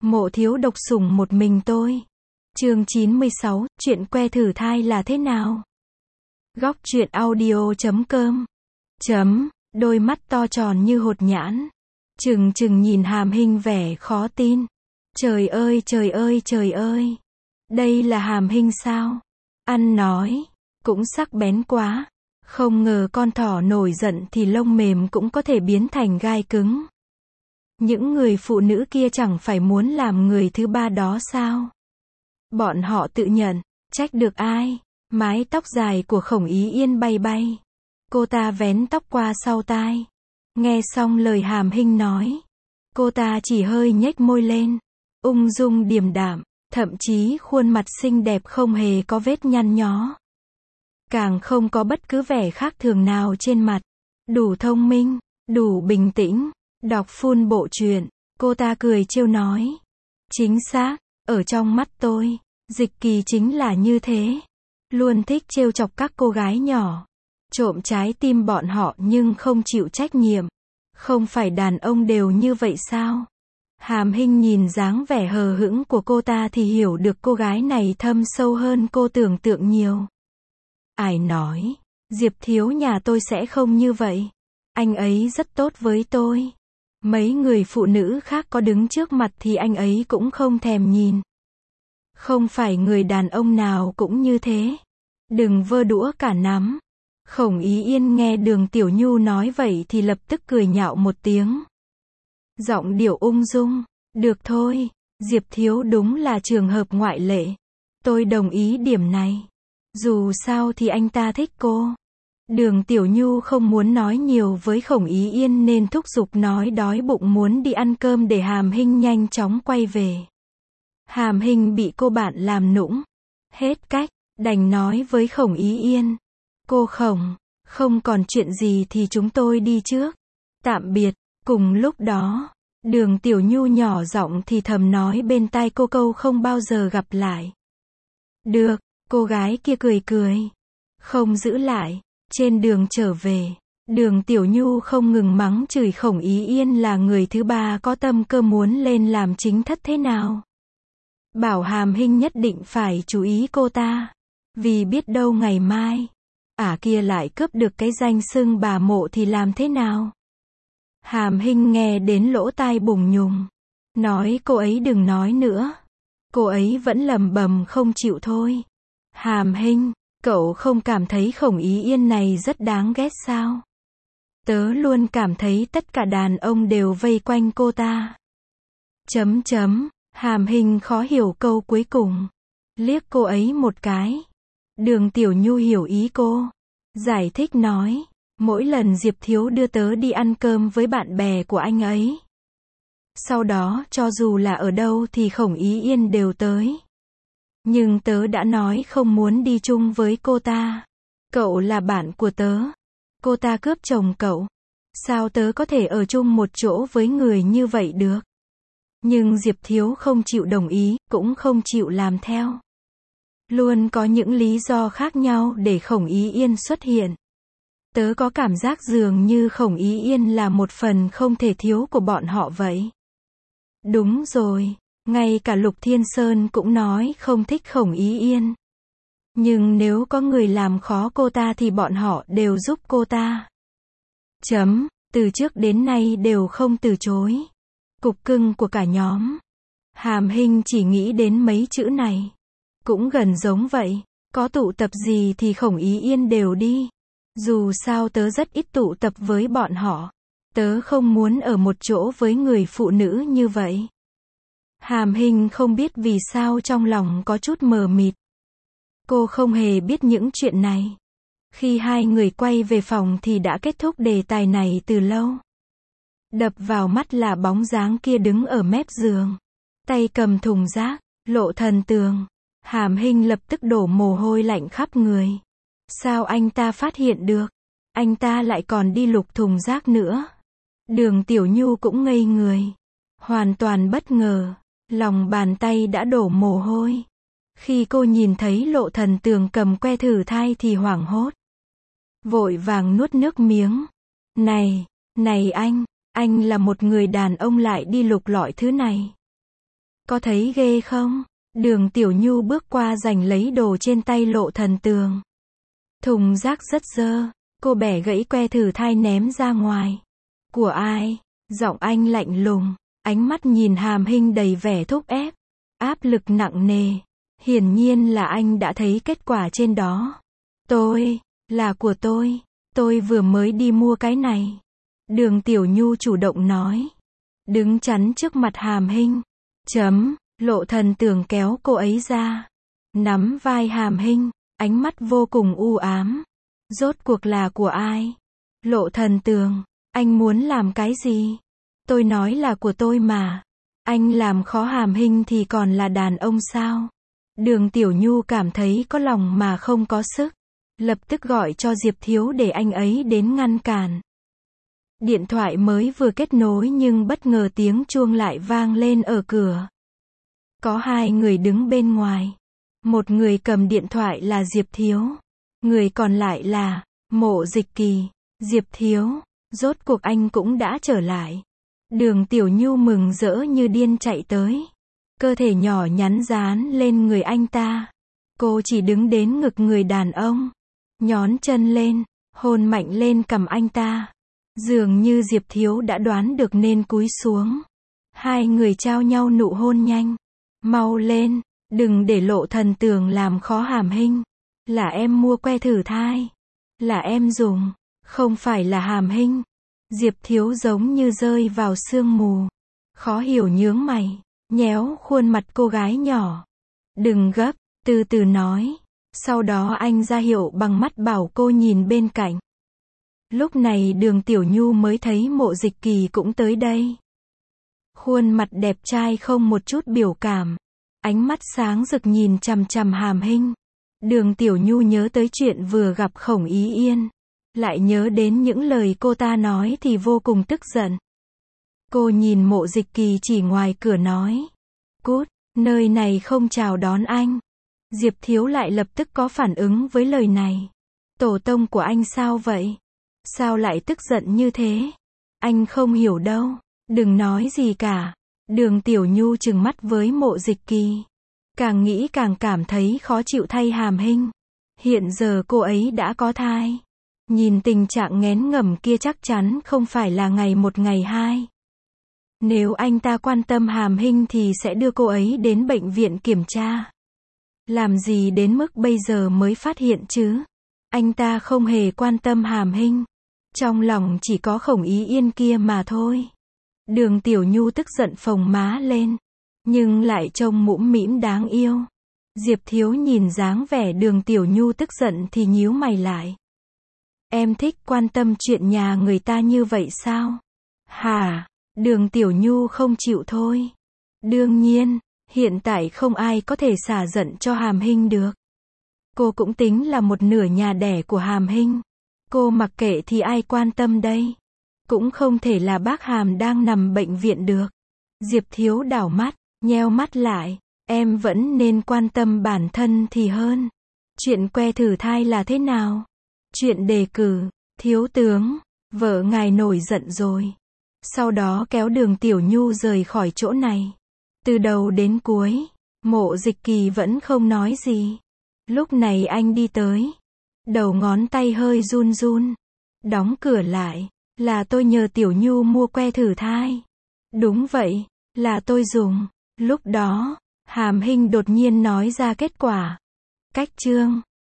Mộ thiếu độc sủng một mình tôi. Chương 96, chuyện que thử thai là thế nào? Góc truyện audio.com. Đôi mắt to tròn như hột nhãn. Trừng trừng nhìn Hàm Hinh vẻ khó tin. Trời ơi trời ơi trời ơi. Đây là Hàm Hinh sao? Ăn nói. Cũng sắc bén quá. Không ngờ con thỏ nổi giận thì lông mềm cũng có thể biến thành gai cứng. Những người phụ nữ kia chẳng phải muốn làm người thứ ba đó sao? Bọn họ tự nhận, trách được ai? Mái tóc dài của Khổng Ý Yên bay bay. Cô ta vén tóc qua sau tai. Nghe xong lời Hàm Hinh nói, cô ta chỉ hơi nhếch môi lên, ung dung điềm đạm, thậm chí khuôn mặt xinh đẹp không hề có vết nhăn nhó. Càng không có bất cứ vẻ khác thường nào trên mặt. Đủ thông minh, đủ bình tĩnh. Đọc full bộ truyện, cô ta cười trêu nói. Chính xác, ở trong mắt tôi, Dịch Kỳ chính là như thế. Luôn thích trêu chọc các cô gái nhỏ. Trộm trái tim bọn họ nhưng không chịu trách nhiệm. Không phải đàn ông đều như vậy sao? Hàm Hinh nhìn dáng vẻ hờ hững của cô ta thì hiểu được cô gái này thâm sâu hơn cô tưởng tượng nhiều. Ai nói, Diệp thiếu nhà tôi sẽ không như vậy. Anh ấy rất tốt với tôi. Mấy người phụ nữ khác có đứng trước mặt thì anh ấy cũng không thèm nhìn. Không phải người đàn ông nào cũng như thế. Đừng vơ đũa cả nắm. Khổng Ý Yên nghe Đường Tiểu Nhu nói vậy thì lập tức cười nhạo một tiếng. Giọng điệu ung dung. Được thôi, Diệp thiếu đúng là trường hợp ngoại lệ. Tôi đồng ý điểm này. Dù sao thì anh ta thích cô. Đường Tiểu Nhu không muốn nói nhiều với Khổng Ý Yên nên thúc giục nói đói bụng muốn đi ăn cơm để Hàm Hinh nhanh chóng quay về. Hàm Hinh bị cô bạn làm nũng. Hết cách, đành nói với Khổng Ý Yên. Cô Khổng, không còn chuyện gì thì chúng tôi đi trước. Tạm biệt. Cùng lúc đó, Đường Tiểu Nhu nhỏ giọng thì thầm nói bên tai cô câu không bao giờ gặp lại. Được, cô gái kia cười cười. Không giữ lại. Trên đường trở về, Đường Tiểu Nhu không ngừng mắng chửi Khổng Ý Yên là người thứ ba có tâm cơ muốn lên làm chính thất thế nào. Bảo Hàm Hinh nhất định phải chú ý cô ta. Vì biết đâu ngày mai, kia lại cướp được cái danh xưng bà mộ thì làm thế nào. Hàm Hinh nghe đến lỗ tai bùng nhùng. Nói cô ấy đừng nói nữa. Cô ấy vẫn lẩm bẩm không chịu thôi. Hàm Hinh, cậu không cảm thấy Khổng Ý Yên này rất đáng ghét sao? Tớ luôn cảm thấy tất cả đàn ông đều vây quanh cô ta. Hàm Hinh khó hiểu câu cuối cùng. Liếc cô ấy một cái. Đường Tiểu Nhu hiểu ý cô. Giải thích nói. Mỗi lần Diệp thiếu đưa tớ đi ăn cơm với bạn bè của anh ấy. Sau đó cho dù là ở đâu thì Khổng Ý Yên đều tới. Nhưng tớ đã nói không muốn đi chung với cô ta. Cậu là bạn của tớ. Cô ta cướp chồng cậu. Sao tớ có thể ở chung một chỗ với người như vậy được? Nhưng Diệp thiếu không chịu đồng ý, cũng không chịu làm theo. Luôn có những lý do khác nhau để Khổng Ý Yên xuất hiện. Tớ có cảm giác dường như Khổng Ý Yên là một phần không thể thiếu của bọn họ vậy. Đúng rồi. Ngay cả Lục Thiên Sơn cũng nói không thích Khổng Ý Yên. Nhưng nếu có người làm khó cô ta thì bọn họ đều giúp cô ta. Từ trước đến nay đều không từ chối. Cục cưng của cả nhóm. Hàm Hinh chỉ nghĩ đến mấy chữ này. Cũng gần giống vậy. Có tụ tập gì thì Khổng Ý Yên đều đi. Dù sao tớ rất ít tụ tập với bọn họ. Tớ không muốn ở một chỗ với người phụ nữ như vậy. Hàm Hinh không biết vì sao trong lòng có chút mờ mịt. Cô không hề biết những chuyện này. Khi hai người quay về phòng thì đã kết thúc đề tài này từ lâu. Đập vào mắt là bóng dáng kia đứng ở mép giường. Tay cầm thùng rác, lộ thần tường. Hàm Hinh lập tức đổ mồ hôi lạnh khắp người. Sao anh ta phát hiện được? Anh ta lại còn đi lục thùng rác nữa. Đường Tiểu Nhu cũng ngây người. Hoàn toàn bất ngờ. Lòng bàn tay đã đổ mồ hôi. Khi cô nhìn thấy Lộ Thần Tường cầm que thử thai thì hoảng hốt. Vội vàng nuốt nước miếng. Này anh là một người đàn ông lại đi lục lọi thứ này. Có thấy ghê không? Đường Tiểu Nhu bước qua giành lấy đồ trên tay Lộ Thần Tường. Thùng rác rất dơ, cô bẻ gãy que thử thai ném ra ngoài. Của ai? Giọng anh lạnh lùng, ánh mắt nhìn Hàm Hinh đầy vẻ thúc ép, áp lực nặng nề. Hiển nhiên là anh đã thấy kết quả trên đó. Là của tôi vừa mới đi mua cái này. Đường Tiểu Nhu chủ động nói, đứng chắn trước mặt Hàm Hinh. Lộ Thần Tường kéo cô ấy ra, nắm vai Hàm Hinh, ánh mắt vô cùng u ám. Rốt cuộc là của ai? Lộ Thần Tường, anh muốn làm cái gì? Tôi nói là của tôi mà. Anh làm khó Hàm Hinh thì còn là đàn ông sao? Đường Tiểu Nhu cảm thấy có lòng mà không có sức. Lập tức gọi cho Diệp Thiếu để anh ấy đến ngăn cản. Điện thoại mới vừa kết nối nhưng bất ngờ tiếng chuông lại vang lên ở cửa. Có hai người đứng bên ngoài. Một người cầm điện thoại là Diệp Thiếu. Người còn lại là Mộ Dịch Kỳ. Diệp Thiếu, rốt cuộc anh cũng đã trở lại. Đường Tiểu Nhu mừng rỡ như điên chạy tới. Cơ thể nhỏ nhắn dán lên người anh ta. Cô chỉ đứng đến ngực người đàn ông. Nhón chân lên, hôn mạnh lên cằm anh ta. Dường như Diệp Thiếu đã đoán được nên cúi xuống. Hai người trao nhau nụ hôn nhanh. Mau lên, đừng để Lộ Thần Tường làm khó Hàm Hinh. Là em mua que thử thai. Là em dùng, không phải là Hàm Hinh. Diệp Thiếu giống như rơi vào sương mù. Khó hiểu nhướng mày, nhéo khuôn mặt cô gái nhỏ. Đừng gấp, từ từ nói. Sau đó anh ra hiệu bằng mắt bảo cô nhìn bên cạnh. Lúc này Đường Tiểu Nhu mới thấy Mộ Dịch Kỳ cũng tới đây. Khuôn mặt đẹp trai không một chút biểu cảm. Ánh mắt sáng rực nhìn chằm chằm Hàm Hinh. Đường Tiểu Nhu nhớ tới chuyện vừa gặp Khổng Ý Yên. Lại nhớ đến những lời cô ta nói thì vô cùng tức giận. Cô nhìn Mộ Dịch Kỳ chỉ ngoài cửa nói. Cút, nơi này không chào đón anh. Diệp Thiếu lại lập tức có phản ứng với lời này. Tổ tông của anh sao vậy? Sao lại tức giận như thế? Anh không hiểu đâu. Đừng nói gì cả. Đường Tiểu Nhu trừng mắt với Mộ Dịch Kỳ. Càng nghĩ càng cảm thấy khó chịu thay Hàm Hinh. Hiện giờ cô ấy đã có thai. Nhìn tình trạng nghén ngầm kia chắc chắn không phải là ngày một ngày hai. Nếu anh ta quan tâm Hàm Hinh thì sẽ đưa cô ấy đến bệnh viện kiểm tra. Làm gì đến mức bây giờ mới phát hiện chứ? Anh ta không hề quan tâm Hàm Hinh. Trong lòng chỉ có Khổng Ý Yên kia mà thôi. Đường Tiểu Nhu tức giận phồng má lên. Nhưng lại trông mũm mĩm đáng yêu. Diệp Thiếu nhìn dáng vẻ Đường Tiểu Nhu tức giận thì nhíu mày lại. Em thích quan tâm chuyện nhà người ta như vậy sao? Hả? Đường Tiểu Nhu không chịu thôi. Đương nhiên, hiện tại không ai có thể xả giận cho Hàm Hinh được. Cô cũng tính là một nửa nhà đẻ của Hàm Hinh. Cô mặc kệ thì ai quan tâm đây? Cũng không thể là bác Hàm đang nằm bệnh viện được. Diệp Thiếu đảo mắt, nheo mắt lại. Em vẫn nên quan tâm bản thân thì hơn. Chuyện que thử thai là thế nào? Chuyện đề cử, thiếu tướng, vợ ngài nổi giận rồi. Sau đó kéo Đường Tiểu Nhu rời khỏi chỗ này. Từ đầu đến cuối, Mộ Dịch Kỳ vẫn không nói gì. Lúc này anh đi tới. Đầu ngón tay hơi run run. Đóng cửa lại. Là tôi nhờ Tiểu Nhu mua que thử thai. Đúng vậy, là tôi dùng. Lúc đó, Hàm Hinh đột nhiên nói ra kết quả. Cách chương